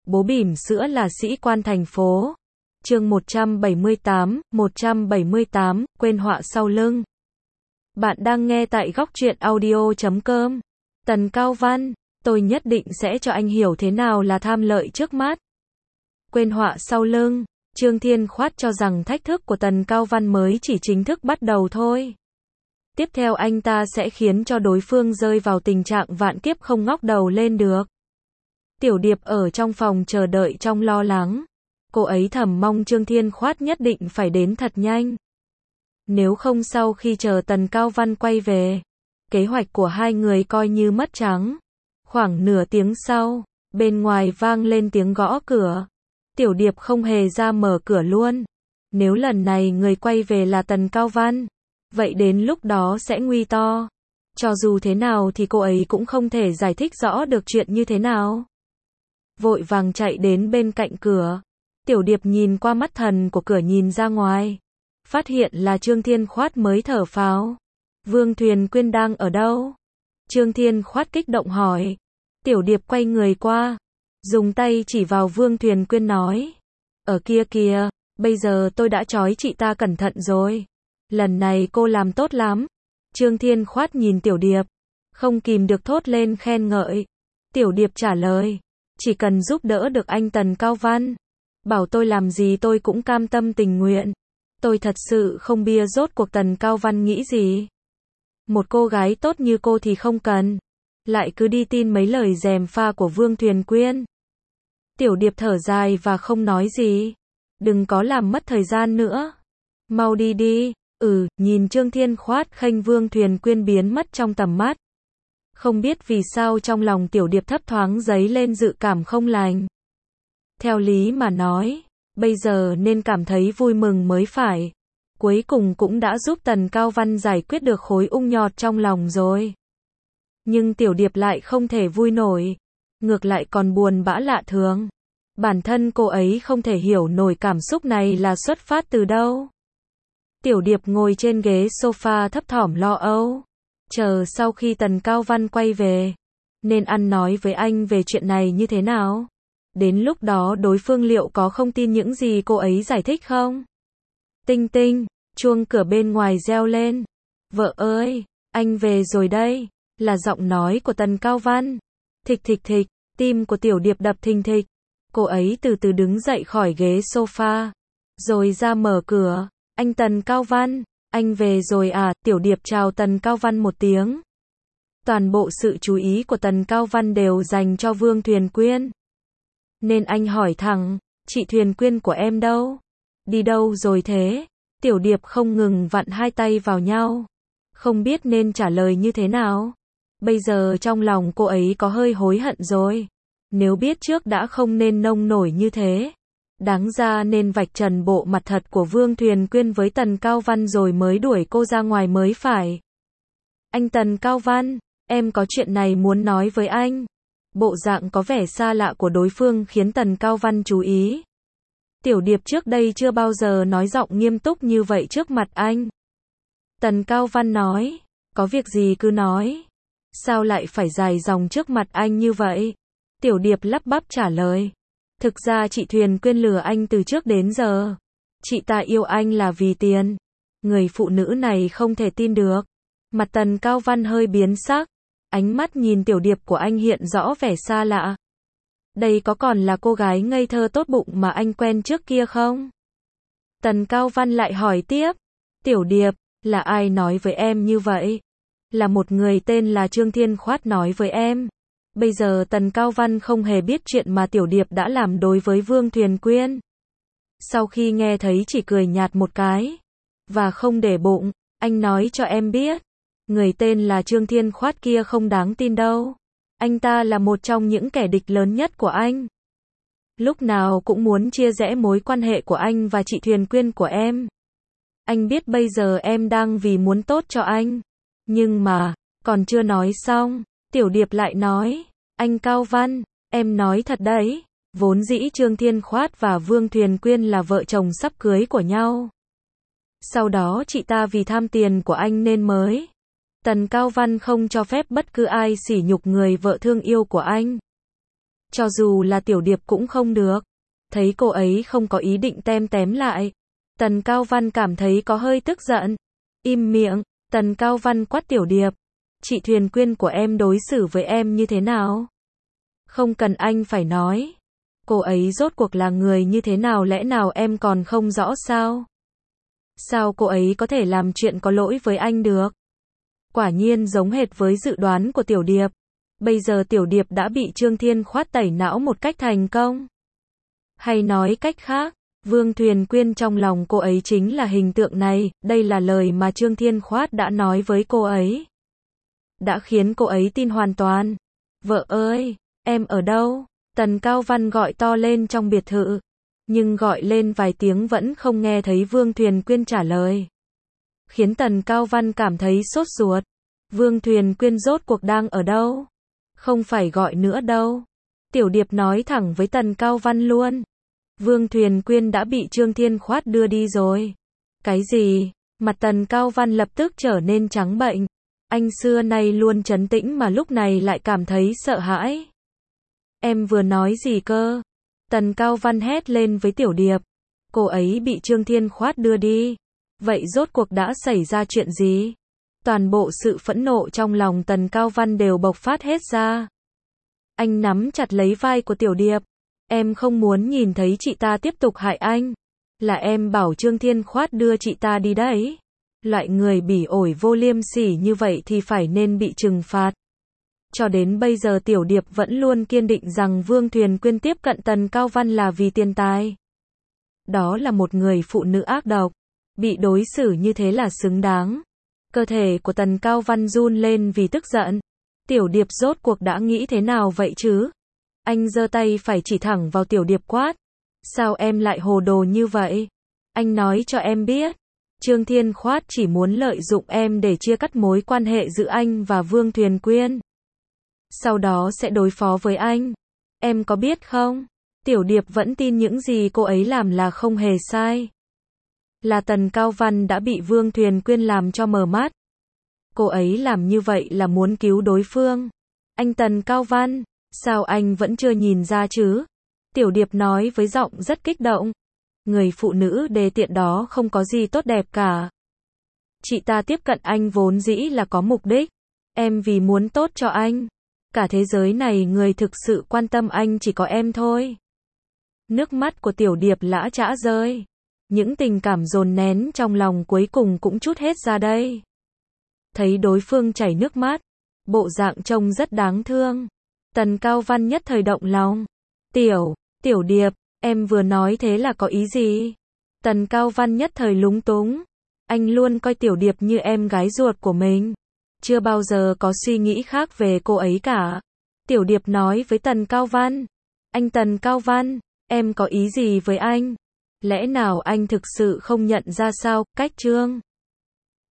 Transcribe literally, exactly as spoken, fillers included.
bố bỉm sữa là sĩ quan thành phố. Chương một trăm bảy mươi tám, một trăm bảy mươi tám, quên họa sau lưng. Bạn đang nghe tại góc truyện audio chấm com. Tần Cao Văn, tôi nhất định sẽ cho anh hiểu thế nào là tham lợi trước mắt. Quên họa sau lưng. Trương Thiên Khoát cho rằng thách thức của Tần Cao Văn mới chỉ chính thức bắt đầu thôi. Tiếp theo anh ta sẽ khiến cho đối phương rơi vào tình trạng vạn kiếp không ngóc đầu lên được. Tiểu Điệp ở trong phòng chờ đợi trong lo lắng. Cô ấy thầm mong Trương Thiên Khoát nhất định phải đến thật nhanh. Nếu không sau khi chờ Tần Cao Văn quay về, kế hoạch của hai người coi như mất trắng. Khoảng nửa tiếng sau, bên ngoài vang lên tiếng gõ cửa. Tiểu Điệp không hề ra mở cửa luôn. Nếu lần này người quay về là Tần Cao Văn, vậy đến lúc đó sẽ nguy to. Cho dù thế nào thì cô ấy cũng không thể giải thích rõ được chuyện như thế nào. Vội vàng chạy đến bên cạnh cửa. Tiểu Điệp nhìn qua mắt thần của cửa nhìn ra ngoài. Phát hiện là Trương Thiên Khoát mới thở phào. Vương Thuyền Quyên đang ở đâu? Trương Thiên Khoát kích động hỏi. Tiểu Điệp quay người qua, dùng tay chỉ vào Vương Thuyền Quyên nói. Ở kia kìa, bây giờ tôi đã trói chị ta cẩn thận rồi. Lần này cô làm tốt lắm. Trương Thiên Khoát nhìn Tiểu Điệp, không kìm được thốt lên khen ngợi. Tiểu Điệp trả lời, chỉ cần giúp đỡ được anh Tần Cao Văn, bảo tôi làm gì tôi cũng cam tâm tình nguyện. Tôi thật sự không bia rốt cuộc Tần Cao Văn nghĩ gì. Một cô gái tốt như cô thì không cần, lại cứ đi tin mấy lời gièm pha của Vương Thuyền Quyên. Tiểu Điệp thở dài và không nói gì. Đừng có làm mất thời gian nữa. Mau đi đi. Ừ, nhìn Trương Thiên Khoát khênh Vương Thuyền Quyên biến mất trong tầm mắt. Không biết vì sao trong lòng Tiểu Điệp thấp thoáng dấy lên dự cảm không lành. Theo lý mà nói, bây giờ nên cảm thấy vui mừng mới phải. Cuối cùng cũng đã giúp Tần Cao Văn giải quyết được khối ung nhọt trong lòng rồi. Nhưng Tiểu Điệp lại không thể vui nổi. Ngược lại còn buồn bã lạ thường. Bản thân cô ấy không thể hiểu nổi cảm xúc này là xuất phát từ đâu. Tiểu Điệp ngồi trên ghế sofa thấp thỏm lo âu. Chờ sau khi Tần Cao Văn quay về, nên ăn nói với anh về chuyện này như thế nào. Đến lúc đó đối phương liệu có không tin những gì cô ấy giải thích không? Tinh tinh, chuông cửa bên ngoài reo lên. Vợ ơi, anh về rồi đây. Là giọng nói của Tần Cao Văn. Thịch thịch thịch, tim của Tiểu Điệp đập thình thịch. Cô ấy từ từ đứng dậy khỏi ghế sofa, rồi ra mở cửa. Anh Tần Cao Văn, anh về rồi à? Tiểu Điệp chào Tần Cao Văn một tiếng. Toàn bộ sự chú ý của Tần Cao Văn đều dành cho Vương Thuyền Quyên. Nên anh hỏi thẳng, chị Thuyền Quyên của em đâu? Đi đâu rồi thế? Tiểu Điệp không ngừng vặn hai tay vào nhau. Không biết nên trả lời như thế nào. Bây giờ trong lòng cô ấy có hơi hối hận rồi. Nếu biết trước đã không nên nông nổi như thế. Đáng ra nên vạch trần bộ mặt thật của Vương Thuyền Quyên với Tần Cao Văn rồi mới đuổi cô ra ngoài mới phải. Anh Tần Cao Văn, em có chuyện này muốn nói với anh. Bộ dạng có vẻ xa lạ của đối phương khiến Tần Cao Văn chú ý. Tiểu Điệp trước đây chưa bao giờ nói giọng nghiêm túc như vậy trước mặt anh. Tần Cao Văn nói, có việc gì cứ nói. Sao lại phải dài dòng trước mặt anh như vậy? Tiểu Điệp lắp bắp trả lời. Thực ra chị Thuyền Quyên lừa anh từ trước đến giờ. Chị ta yêu anh là vì tiền. Người phụ nữ này không thể tin được. Mặt Tần Cao Văn hơi biến sắc. Ánh mắt nhìn Tiểu Điệp của anh hiện rõ vẻ xa lạ. Đây có còn là cô gái ngây thơ tốt bụng mà anh quen trước kia không? Tần Cao Văn lại hỏi tiếp. Tiểu Điệp, là ai nói với em như vậy? Là một người tên là Trương Thiên Khoát nói với em. Bây giờ Tần Cao Văn không hề biết chuyện mà Tiểu Điệp đã làm đối với Vương Thuyền Quyên. Sau khi nghe thấy chỉ cười nhạt một cái. Và không để bụng, anh nói cho em biết. Người tên là Trương Thiên Khoát kia không đáng tin đâu. Anh ta là một trong những kẻ địch lớn nhất của anh. Lúc nào cũng muốn chia rẽ mối quan hệ của anh và chị Thuyền Quyên của em. Anh biết bây giờ em đang vì muốn tốt cho anh. Nhưng mà, còn chưa nói xong, Tiểu Điệp lại nói, anh Cao Văn, em nói thật đấy, vốn dĩ Trương Thiên Khoát và Vương Thuyền Quyên là vợ chồng sắp cưới của nhau. Sau đó chị ta vì tham tiền của anh nên mới. Tần Cao Văn không cho phép bất cứ ai sỉ nhục người vợ thương yêu của anh. Cho dù là Tiểu Điệp cũng không được. Thấy cô ấy không có ý định tem tém lại. Tần Cao Văn cảm thấy có hơi tức giận. Im miệng, Tần Cao Văn quát Tiểu Điệp. Chị Thuyền Quyên của em đối xử với em như thế nào? Không cần anh phải nói. Cô ấy rốt cuộc là người như thế nào lẽ nào em còn không rõ sao? Sao cô ấy có thể làm chuyện có lỗi với anh được? Quả nhiên giống hệt với dự đoán của Tiểu Điệp. Bây giờ Tiểu Điệp đã bị Trương Thiên Khoát tẩy não một cách thành công. Hay nói cách khác, Vương Thuyền Quyên trong lòng cô ấy chính là hình tượng này, đây là lời mà Trương Thiên Khoát đã nói với cô ấy. Đã khiến cô ấy tin hoàn toàn. Vợ ơi, em ở đâu? Tần Cao Văn gọi to lên trong biệt thự. Nhưng gọi lên vài tiếng vẫn không nghe thấy Vương Thuyền Quyên trả lời. Khiến Tần Cao Văn cảm thấy sốt ruột. Vương Thuyền Quyên rốt cuộc đang ở đâu? Không phải gọi nữa đâu. Tiểu Điệp nói thẳng với Tần Cao Văn luôn. Vương Thuyền Quyên đã bị Trương Thiên Khoát đưa đi rồi. Cái gì? Mặt Tần Cao Văn lập tức trở nên trắng bệnh. Anh xưa nay luôn trấn tĩnh mà lúc này lại cảm thấy sợ hãi. Em vừa nói gì cơ? Tần Cao Văn hét lên với Tiểu Điệp. Cô ấy bị Trương Thiên Khoát đưa đi. Vậy rốt cuộc đã xảy ra chuyện gì? Toàn bộ sự phẫn nộ trong lòng Tần Cao Văn đều bộc phát hết ra. Anh nắm chặt lấy vai của Tiểu Điệp. Em không muốn nhìn thấy chị ta tiếp tục hại anh. Là em bảo Trương Thiên Khoát đưa chị ta đi đấy. Loại người bỉ ổi vô liêm sỉ như vậy thì phải nên bị trừng phạt. Cho đến bây giờ Tiểu Điệp vẫn luôn kiên định rằng Vương Thuyền Quyên tiếp cận Tần Cao Văn là vì tiền tài. Đó là một người phụ nữ ác độc. Bị đối xử như thế là xứng đáng. Cơ thể của Tần Cao Văn run lên vì tức giận. Tiểu Điệp rốt cuộc đã nghĩ thế nào vậy chứ? Anh giơ tay phải chỉ thẳng vào Tiểu Điệp quát. Sao em lại hồ đồ như vậy? Anh nói cho em biết. Trương Thiên Khoát chỉ muốn lợi dụng em để chia cắt mối quan hệ giữa anh và Vương Thuyền Quyên. Sau đó sẽ đối phó với anh. Em có biết không? Tiểu Điệp vẫn tin những gì cô ấy làm là không hề sai. Là Tần Cao Văn đã bị Vương Thuyền Quyên làm cho mờ mắt. Cô ấy làm như vậy là muốn cứu đối phương. Anh Tần Cao Văn, sao anh vẫn chưa nhìn ra chứ? Tiểu Điệp nói với giọng rất kích động. Người phụ nữ đê tiện đó không có gì tốt đẹp cả. Chị ta tiếp cận anh vốn dĩ là có mục đích. Em vì muốn tốt cho anh. Cả thế giới này người thực sự quan tâm anh chỉ có em thôi. Nước mắt của Tiểu Điệp lã chã rơi. Những tình cảm dồn nén trong lòng cuối cùng cũng trút hết ra đây. Thấy đối phương chảy nước mắt. Bộ dạng trông rất đáng thương. Tần Cao Văn nhất thời động lòng. Tiểu, Tiểu Điệp, em vừa nói thế là có ý gì? Tần Cao Văn nhất thời lúng túng. Anh luôn coi Tiểu Điệp như em gái ruột của mình. Chưa bao giờ có suy nghĩ khác về cô ấy cả. Tiểu Điệp nói với Tần Cao Văn. Anh Tần Cao Văn, em có ý gì với anh? Lẽ nào anh thực sự không nhận ra sao, cách Trương